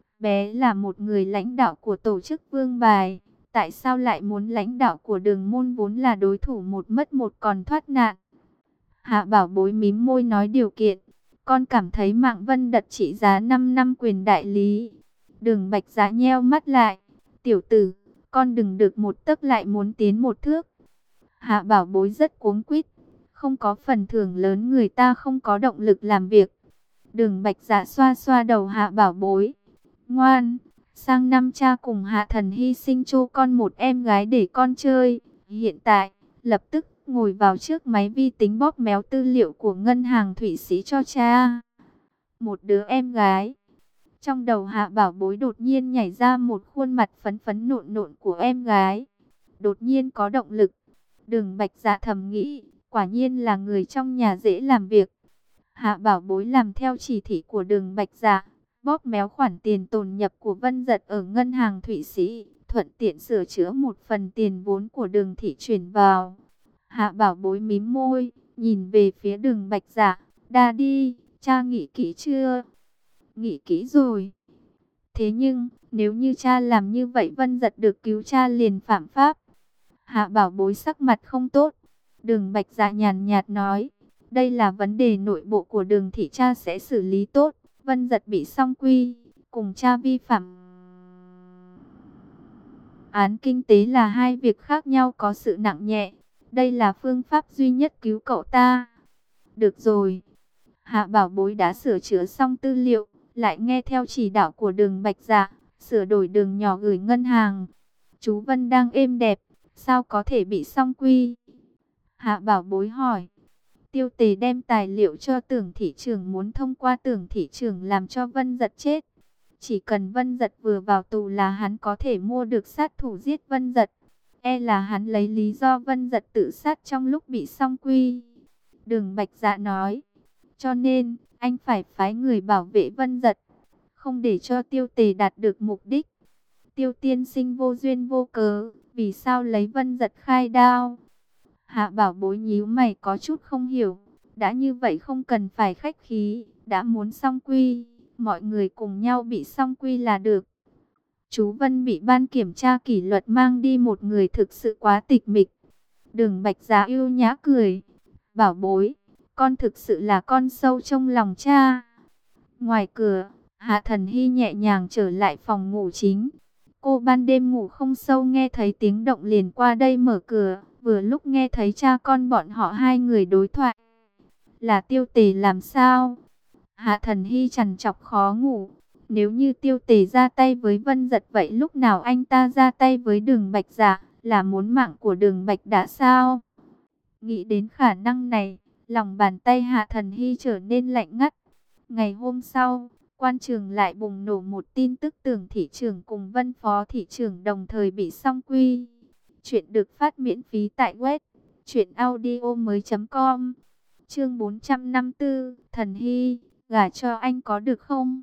Bé là một người lãnh đạo của tổ chức Vương Bài, tại sao lại muốn lãnh đạo của Đường môn vốn là đối thủ một mất một còn thoát nạn? Hạ Bảo Bối mím môi nói điều kiện. Con cảm thấy mạng Vân Đật trị giá 5 năm quyền đại lý. Đường Bạch Dạ nheo mắt lại. Tiểu tử, con đừng được một tấc lại muốn tiến một thước. Hạ Bảo Bối rất cuống quýt. Không có phần thưởng lớn người ta không có động lực làm việc. Đường Bạch Dạ xoa xoa đầu Hạ Bảo Bối. Ngoan, sang năm cha cùng Hạ Thần hy sinh cho con một em gái để con chơi. Hiện tại, lập tức ngồi vào trước máy vi tính bóp méo tư liệu của ngân hàng Thụy Sĩ cho cha. Một đứa em gái. Trong đầu Hạ Bảo Bối đột nhiên nhảy ra một khuôn mặt phấn phấn nộn nộn của em gái. Đột nhiên có động lực. Đường Bạch Dạ thầm nghĩ, quả nhiên là người trong nhà dễ làm việc. Hạ Bảo Bối làm theo chỉ thị của Đường Bạch Dạ, bóp méo khoản tiền tồn nhập của Vân Dật ở ngân hàng Thụy Sĩ, thuận tiện sửa chữa một phần tiền vốn của Đường thị chuyển vào. Hạ Bảo Bối mím môi, nhìn về phía Đường Bạch Dạ. Daddy, cha nghĩ kỹ chưa? Nghĩ kỹ rồi. Thế nhưng, nếu như cha làm như vậy Vân Dật được cứu, cha liền phạm pháp. Hạ Bảo Bối sắc mặt không tốt. Đường Bạch Dạ nhàn nhạt nói. Đây là vấn đề nội bộ của Đường thị, cha sẽ xử lý tốt. Vân Dật bị song quy, cùng cha vi phạm án kinh tế là hai việc khác nhau, có sự nặng nhẹ. Đây là phương pháp duy nhất cứu cậu ta. Được rồi, Hạ Bảo Bối đã sửa chữa xong tư liệu, lại nghe theo chỉ đạo của Đường Bạch Dạ, sửa đổi đường nhỏ gửi ngân hàng. Chú Vân đang êm đẹp, sao có thể bị song quy? Hạ Bảo Bối hỏi. Tiêu Tề đem tài liệu cho Tưởng thị trưởng, muốn thông qua Tưởng thị trưởng làm cho Vân Dật chết. Chỉ cần Vân Dật vừa vào tù là hắn có thể mua được sát thủ giết Vân Dật. E là hắn lấy lý do Vân Dật tự sát trong lúc bị song quy. Đường Bạch Dạ nói. Cho nên, anh phải phái người bảo vệ Vân Dật, không để cho Tiêu Tề đạt được mục đích. Tiêu tiên sinh vô duyên vô cớ, vì sao lấy Vân Dật khai đao? Hạ Bảo Bối nhíu mày có chút không hiểu. Đã như vậy không cần phải khách khí, đã muốn song quy, mọi người cùng nhau bị song quy là được. Chú Vân bị ban kiểm tra kỷ luật mang đi một người thực sự quá tịch mịch. Đường Bạch Giá yêu nhã cười. Bảo Bối, con thực sự là con sâu trong lòng cha. Ngoài cửa, Hạ Thần Hy nhẹ nhàng trở lại phòng ngủ chính. Cô ban đêm ngủ không sâu, nghe thấy tiếng động liền qua đây mở cửa. Vừa lúc nghe thấy cha con bọn họ hai người đối thoại. Là Tiêu Tề làm sao? Hạ Thần Hy trằn trọc khó ngủ. Nếu như Tiêu Tề ra tay với Vân Dật, vậy lúc nào anh ta ra tay với Đường Bạch Dạ? Là muốn mạng của Đường Bạch đã sao? Nghĩ đến khả năng này, lòng bàn tay Hạ Thần Hy trở nên lạnh ngắt. Ngày hôm sau, quan trường lại bùng nổ một tin tức Tưởng thị trưởng cùng Vân phó thị trưởng đồng thời bị song quy. Chuyện được phát miễn phí tại web truyệnaudiomoi.com. Chương 454, Thần Hy, gả cho anh có được không?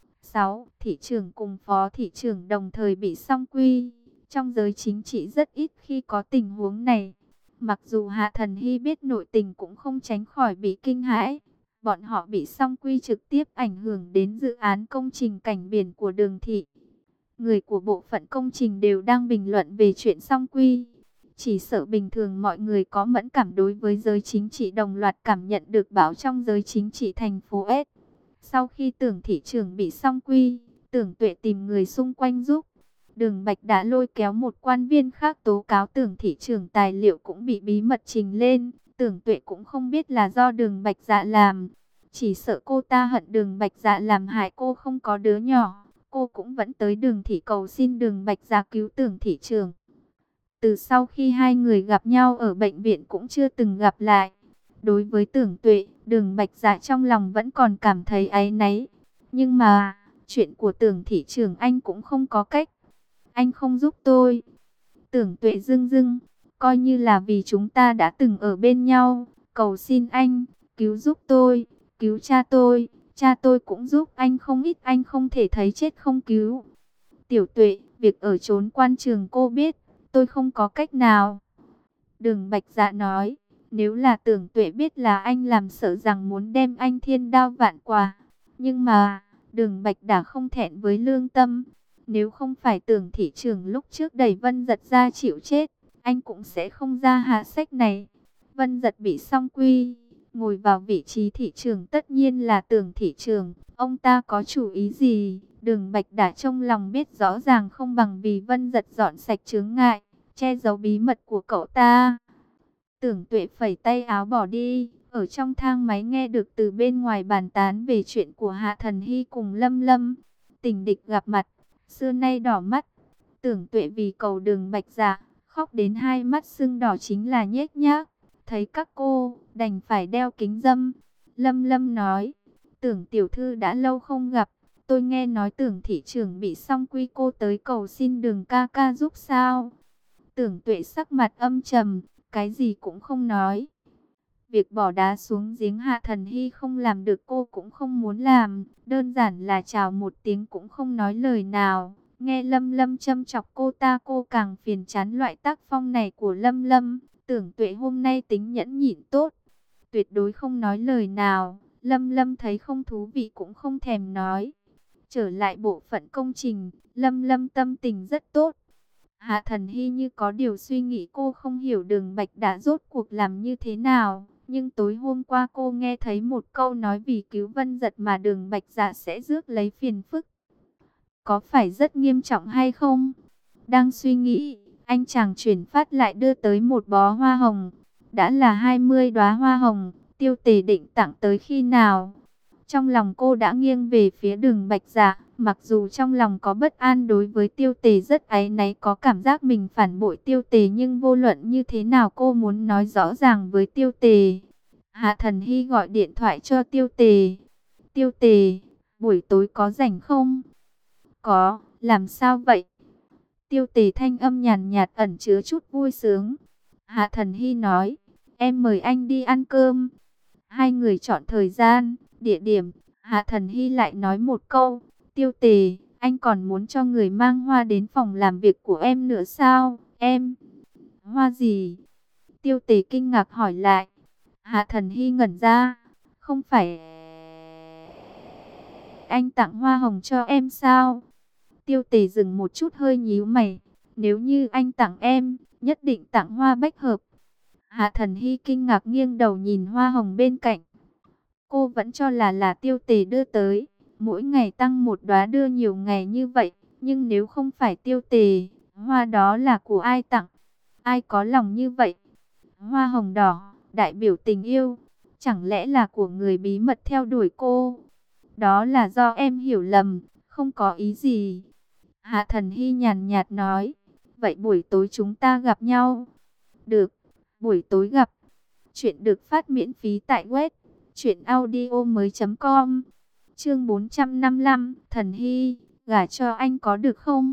6. Thị trưởng cùng phó thị trưởng đồng thời bị song quy. Trong giới chính trị rất ít khi có tình huống này. Mặc dù Hạ Thần Hy biết nội tình cũng không tránh khỏi bị kinh hãi. Bọn họ bị song quy trực tiếp ảnh hưởng đến dự án công trình cảnh biển của Đường thị. Người của bộ phận công trình đều đang bình luận về chuyện song quy. Chỉ sợ bình thường mọi người có mẫn cảm đối với giới chính trị đồng loạt cảm nhận được bão trong giới chính trị thành phố S. Sau khi Tưởng thị trưởng bị song quy, Tưởng Tuệ tìm người xung quanh giúp. Đường Bạch đã lôi kéo một quan viên khác tố cáo Tưởng thị trưởng, tài liệu cũng bị bí mật trình lên. Tưởng Tuệ cũng không biết là do Đường Bạch Dạ làm. Chỉ sợ cô ta hận Đường Bạch Dạ làm hại cô không có đứa nhỏ. Cô cũng vẫn tới Đường thị cầu xin Đường Bạch Dạ cứu Tưởng thị trưởng. Từ sau khi hai người gặp nhau ở bệnh viện cũng chưa từng gặp lại. Đối với Tưởng Tuệ, Đường Bạch Dạ trong lòng vẫn còn cảm thấy áy náy. Nhưng mà, chuyện của Tưởng thị trưởng anh cũng không có cách. Anh không giúp tôi. Tưởng Tuệ rưng rưng, coi như là vì chúng ta đã từng ở bên nhau. Cầu xin anh, cứu giúp tôi, cứu cha tôi. Cha tôi cũng giúp anh không ít, anh không thể thấy chết không cứu. Tiểu Tuệ, việc ở trốn quan trường cô biết, tôi không có cách nào. Đường Bạch Dạ nói, nếu là Tưởng Tuệ biết là anh làm, sợ rằng muốn đem anh thiên đao vạn quả. Nhưng mà, Đường Bạch đã không thẹn với lương tâm. Nếu không phải Tưởng thị trưởng lúc trước đẩy Vân Dật ra chịu chết, anh cũng sẽ không ra hạ sách này. Vân Dật bị song quy, ngồi vào vị trí thị trưởng tất nhiên là Tưởng thị trưởng. Ông ta có chủ ý gì? Đường Bạch đã trong lòng biết rõ ràng, không bằng vì Vân Dật dọn sạch chướng ngại, che giấu bí mật của cậu ta. Tưởng Tuệ phẩy tay áo bỏ đi. Ở trong thang máy nghe được từ bên ngoài bàn tán về chuyện của Hạ Thần Hy cùng Lâm Lâm. Tình địch gặp mặt, xưa nay đỏ mắt. Tưởng Tuệ vì cầu Đường Bạch Dạ, khóc đến hai mắt sưng đỏ chính là nhếch nhác. Thấy các cô, đành phải đeo kính râm. Lâm Lâm nói, Tưởng tiểu thư đã lâu không gặp. Tôi nghe nói Tưởng thị trưởng bị song quy, cô tới cầu xin Đường ca ca giúp sao? Tưởng Tuệ sắc mặt âm trầm, cái gì cũng không nói. Việc bỏ đá xuống giếng Hạ Thần Hy không làm được, cô cũng không muốn làm. Đơn giản là chào một tiếng cũng không nói lời nào. Nghe Lâm Lâm châm chọc cô ta, cô càng phiền chán loại tác phong này của Lâm Lâm. Tưởng Tuệ hôm nay tính nhẫn nhịn tốt, tuyệt đối không nói lời nào. Lâm Lâm thấy không thú vị cũng không thèm nói. Trở lại bộ phận công trình, Lâm Lâm tâm tình rất tốt. Hạ Thần Hy như có điều suy nghĩ, cô không hiểu Đường Bạch đã rốt cuộc làm như thế nào. Nhưng tối hôm qua cô nghe thấy một câu nói vì cứu Vân Giật mà Đường Bạch Dạ sẽ rước lấy phiền phức. Có phải rất nghiêm trọng hay không? Đang suy nghĩ, anh chàng chuyển phát lại đưa tới một bó hoa hồng. Đã là 20 đóa hoa hồng, Tiêu Tề định tặng tới khi nào? Trong lòng cô đã nghiêng về phía Đường Bạch Dạ, mặc dù trong lòng có bất an đối với Tiêu Tề, rất áy náy, có cảm giác mình phản bội Tiêu Tề, nhưng vô luận như thế nào cô muốn nói rõ ràng với Tiêu Tề. Hạ Thần Hy gọi điện thoại cho Tiêu Tề. Tiêu Tề, buổi tối có rảnh không? Có, làm sao vậy? Tiêu Tề thanh âm nhàn nhạt ẩn chứa chút vui sướng. Hạ Thần Hy nói, em mời anh đi ăn cơm. Hai người chọn thời gian, địa điểm. Hạ Thần Hy lại nói một câu, Tiêu Tề, anh còn muốn cho người mang hoa đến phòng làm việc của em nữa sao? Em, hoa gì? Tiêu Tề kinh ngạc hỏi lại. Hạ Thần Hy ngẩn ra, không phải anh tặng hoa hồng cho em sao? Tiêu Tề dừng một chút hơi nhíu mày, nếu như anh tặng em, nhất định tặng hoa bách hợp. Hạ Thần Hy kinh ngạc nghiêng đầu nhìn hoa hồng bên cạnh. Cô vẫn cho là Tiêu Tề đưa tới, mỗi ngày tăng một đóa đưa nhiều ngày như vậy, nhưng nếu không phải Tiêu Tề, hoa đó là của ai tặng? Ai có lòng như vậy? Hoa hồng đỏ, đại biểu tình yêu, chẳng lẽ là của người bí mật theo đuổi cô? Đó là do em hiểu lầm, không có ý gì. Hạ Thần Hy nhàn nhạt nói, vậy buổi tối chúng ta gặp nhau. Được, buổi tối gặp. Chuyện được phát miễn phí tại web truyệnaudiomoi.com. Chương 455, Thần Hy, gả cho anh có được không?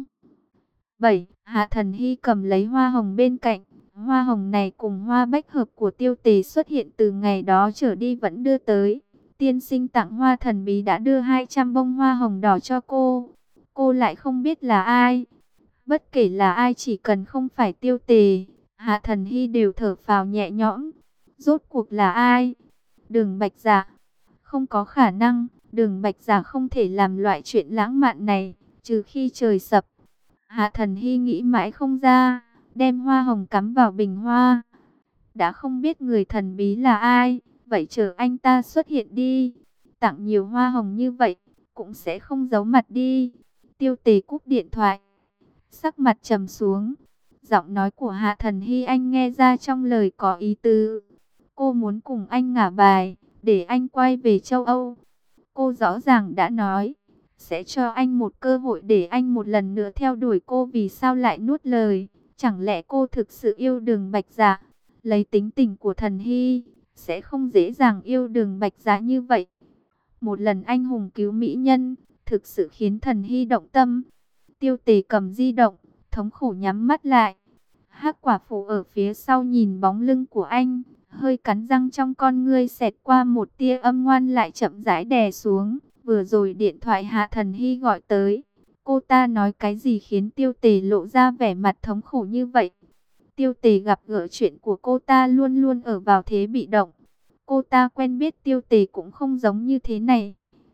7. Hạ Thần Hy cầm lấy hoa hồng bên cạnh. Hoa hồng này cùng hoa bách hợp của Tiêu Tề xuất hiện từ ngày đó trở đi vẫn đưa tới. Tiên sinh tặng hoa thần bí đã đưa 200 bông hoa hồng đỏ cho cô. Cô lại không biết là ai. Bất kể là ai, chỉ cần không phải Tiêu Tề, Hạ Thần Hy đều thở phào nhẹ nhõm. Rốt cuộc là ai? Đường Bạch Dạ. Không có khả năng, Đường Bạch Dạ không thể làm loại chuyện lãng mạn này, trừ khi trời sập. Hạ Thần Hy nghĩ mãi không ra, đem hoa hồng cắm vào bình hoa. Đã không biết người thần bí là ai, vậy chờ anh ta xuất hiện đi. Tặng nhiều hoa hồng như vậy, cũng sẽ không giấu mặt đi. Tiêu Tề cúp điện thoại, sắc mặt trầm xuống. Giọng nói của Hạ Thần Hy anh nghe ra trong lời có ý tứ. Cô muốn cùng anh ngả bài, để anh quay về châu Âu. Cô rõ ràng đã nói, sẽ cho anh một cơ hội để anh một lần nữa theo đuổi cô. Vì sao lại nuốt lời? Chẳng lẽ cô thực sự yêu Đường Bạch Dạ? Lấy tính tình của Thần Hy, sẽ không dễ dàng yêu Đường Bạch Dạ như vậy. Một lần anh hùng cứu mỹ nhân, thực sự khiến Thần Hy động tâm. Tiêu Tề cầm di động, thống khổ nhắm mắt lại. Hắc quả phụ ở phía sau nhìn bóng lưng của anh, hơi cắn răng, trong con ngươi xẹt qua một tia âm ngoan lại chậm rãi đè xuống. Vừa rồi điện thoại Hạ Thần Hy gọi tới, cô ta nói cái gì khiến Tiêu Tề lộ ra vẻ mặt thống khổ như vậy? Tiêu Tề gặp gỡ chuyện của cô ta luôn luôn ở vào thế bị động. Cô ta quen biết Tiêu Tề cũng không giống như thế này.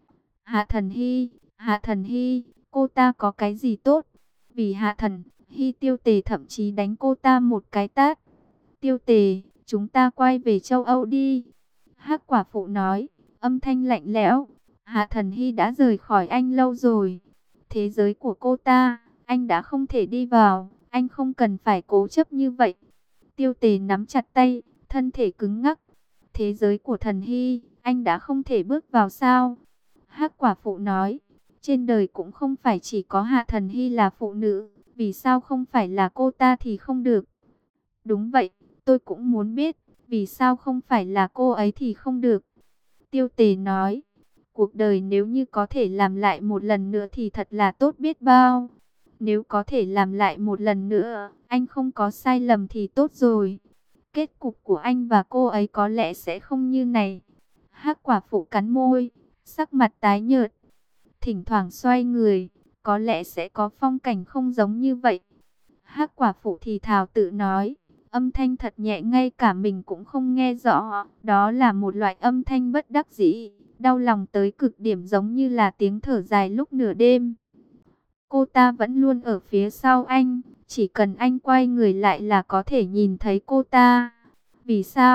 Hạ Thần Hy, cô ta có cái gì tốt? Vì Hạ Thần Hy, Tiêu Tề thậm chí đánh cô ta một cái tát. Tiêu Tề, chúng ta quay về châu Âu đi. Hắc quả phụ nói, âm thanh lạnh lẽo. Hạ Thần Hy đã rời khỏi anh lâu rồi. Thế giới của cô ta, anh đã không thể đi vào. Anh không cần phải cố chấp như vậy. Tiêu Tề nắm chặt tay, thân thể cứng ngắc. Thế giới của Thần Hy, anh đã không thể bước vào sao? Hắc quả phụ nói, trên đời cũng không phải chỉ có Hạ Thần Hy là phụ nữ. Vì sao không phải là cô ta thì không được? Đúng vậy, tôi cũng muốn biết, vì sao không phải là cô ấy thì không được? Tiêu Tề nói, cuộc đời nếu như có thể làm lại một lần nữa thì thật là tốt biết bao. Nếu có thể làm lại một lần nữa, anh không có sai lầm thì tốt rồi. Kết cục của anh và cô ấy có lẽ sẽ không như này. Hắc quả phụ cắn môi, sắc mặt tái nhợt, thỉnh thoảng xoay người, có lẽ sẽ có phong cảnh không giống như vậy. Hắc quả phụ thì thào tự nói, âm thanh thật nhẹ ngay cả mình cũng không nghe rõ. Đó là một loại âm thanh bất đắc dĩ, đau lòng tới cực điểm, giống như là tiếng thở dài lúc nửa đêm. Cô ta vẫn luôn ở phía sau anh, chỉ cần anh quay người lại là có thể nhìn thấy cô ta. Vì sao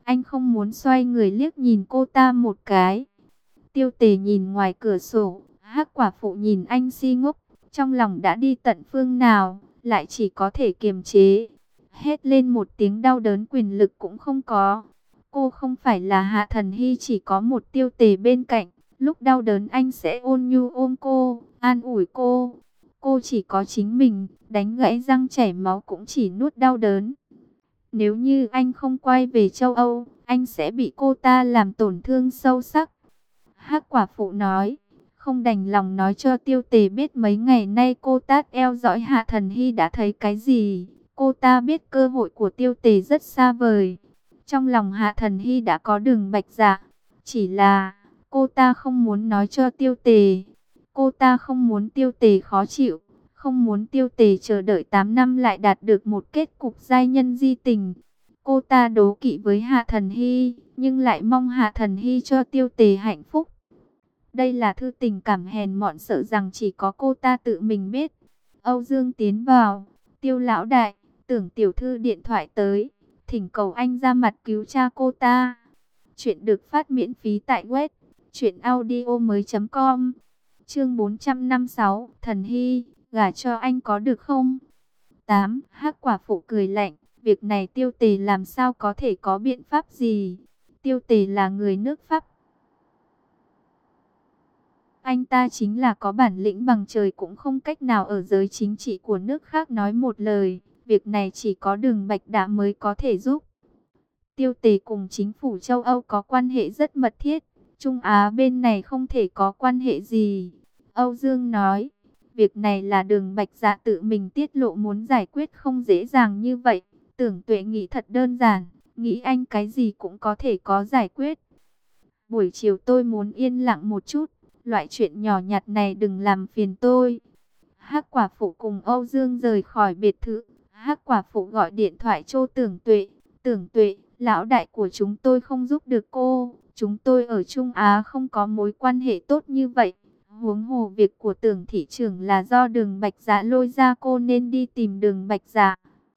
Anh không muốn xoay người liếc nhìn cô ta một cái. Tiêu Tề nhìn ngoài cửa sổ, Hắc quả phụ nhìn anh si ngốc, trong lòng đã đi tận phương nào, lại chỉ có thể kiềm chế. Hét lên một tiếng đau đớn, quyền lực cũng không có. Cô không phải là Hạ Thần Hy, chỉ có một Tiêu Tề bên cạnh. Lúc đau đớn anh sẽ ôn nhu ôm cô, an ủi cô. Cô chỉ có chính mình, đánh gãy răng chảy máu cũng chỉ nuốt đau đớn. Nếu như anh không quay về châu Âu, anh sẽ bị cô ta làm tổn thương sâu sắc. Hắc quả phụ nói, không đành lòng nói cho Tiêu Tề biết mấy ngày nay cô ta theo dõi Hạ Thần Hy đã thấy cái gì. Cô ta biết cơ hội của Tiêu Tề rất xa vời. Trong lòng Hạ Thần Hy đã có Đường Bạch Dạ, chỉ là cô ta không muốn nói cho Tiêu Tề. Cô ta không muốn Tiêu Tề khó chịu, không muốn Tiêu Tề chờ đợi 8 năm lại đạt được một kết cục giai nhân di tình. Cô ta đố kỵ với Hạ Thần Hy, nhưng lại mong Hạ Thần Hy cho Tiêu Tề hạnh phúc. Đây là thư tình cảm hèn mọn, sợ rằng chỉ có cô ta tự mình biết. Âu Dương tiến vào. Tiêu lão đại, Tưởng tiểu thư điện thoại tới, thỉnh cầu anh ra mặt cứu cha cô ta. Chuyện được phát miễn phí tại web truyệnaudiomoi.com. Chương 456, Thần Hy, gả cho anh có được không? 8. Hắc quả phụ cười lạnh, việc này Tiêu Tề làm sao có thể có biện pháp gì? Tiêu Tề là người nước Pháp. Anh ta chính là có bản lĩnh bằng trời cũng không cách nào ở giới chính trị của nước khác nói một lời. Việc này chỉ có Đường Bạch Đã mới có thể giúp. Tiêu Tề cùng chính phủ châu Âu có quan hệ rất mật thiết. Trung Á bên này không thể có quan hệ gì. Âu Dương nói, việc này là Đường Bạch Dạ tự mình tiết lộ, muốn giải quyết không dễ dàng như vậy. Tưởng Tuệ nghĩ thật đơn giản, nghĩ anh cái gì cũng có thể có giải quyết. Buổi chiều tôi muốn yên lặng một chút. Loại chuyện nhỏ nhặt này đừng làm phiền tôi. Hắc quả phụ cùng Âu Dương rời khỏi biệt thự. Hắc quả phụ gọi điện thoại cho Tưởng Tuệ. Tưởng Tuệ, lão đại của chúng tôi không giúp được cô. Chúng tôi ở Trung Á không có mối quan hệ tốt như vậy. Huống hồ việc của Tưởng thị trưởng là do Đường Bạch Dạ lôi ra, cô nên đi tìm Đường Bạch Dạ.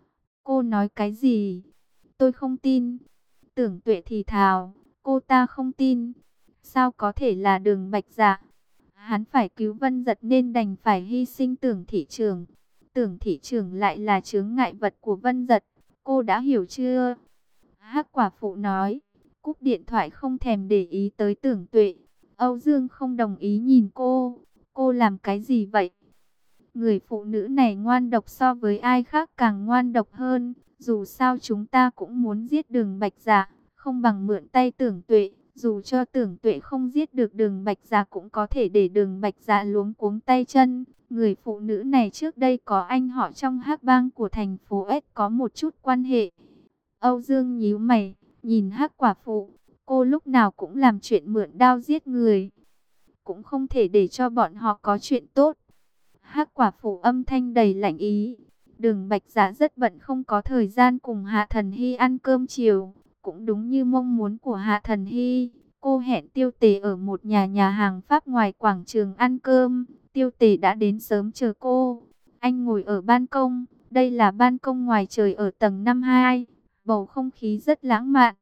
Cô nói cái gì? Tôi không tin. Tưởng Tuệ thì thào, cô ta không tin. Sao có thể là Đường Bạch Dạ? Hắn phải cứu Vân Dật nên đành phải hy sinh Tưởng thị trưởng. Tưởng thị trưởng lại là chướng ngại vật của Vân Dật. Cô đã hiểu chưa? Hắc quả phụ nói, cúp điện thoại không thèm để ý tới Tưởng Tuệ. Âu Dương không đồng ý nhìn cô. Cô làm cái gì vậy? Người phụ nữ này ngoan độc so với ai khác càng ngoan độc hơn. Dù sao chúng ta cũng muốn giết Đường Bạch Dạ, không bằng mượn tay Tưởng Tuệ. Dù cho Tưởng Tuệ không giết được Đường Bạch Dạ cũng có thể để Đường Bạch Dạ luống cuống tay chân. Người phụ nữ này trước đây có anh họ trong hắc bang của thành phố S, có một chút quan hệ. Âu Dương nhíu mày, nhìn Hắc quả phụ. Cô lúc nào cũng làm chuyện mượn đao giết người. Cũng không thể để cho bọn họ có chuyện tốt. Hắc quả phụ âm thanh đầy lạnh ý. Đường Bạch Dạ rất bận, không có thời gian cùng Hạ Thần Hy ăn cơm chiều. Cũng đúng như mong muốn của Hạ Thần Hy, cô hẹn Tiêu Tề ở một nhà hàng Pháp ngoài quảng trường ăn cơm. Tiêu Tề đã đến sớm chờ cô. Anh ngồi ở ban công, đây là ban công ngoài trời ở tầng 52, bầu không khí rất lãng mạn.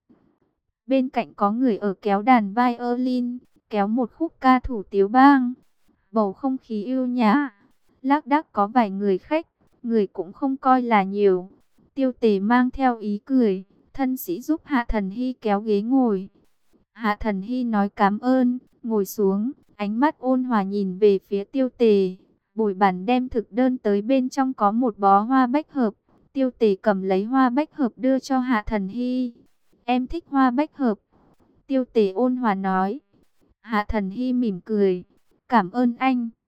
Bên cạnh có người ở kéo đàn violin, kéo một khúc ca thủ Tiếu Bang. Bầu không khí yêu nhã, lác đác có vài người khách, người cũng không coi là nhiều. Tiêu Tề mang theo ý cười, thân sĩ giúp Hạ Thần Hy kéo ghế ngồi. Hạ Thần Hy nói cảm ơn, ngồi xuống, ánh mắt ôn hòa nhìn về phía Tiêu Tề. Bồi bàn đem thực đơn tới, bên trong có một bó hoa bách hợp. Tiêu Tề cầm lấy hoa bách hợp đưa cho Hạ Thần Hy. Em thích hoa bách hợp. Tiêu Tề ôn hòa nói. Hạ Thần Hy mỉm cười. Cảm ơn anh.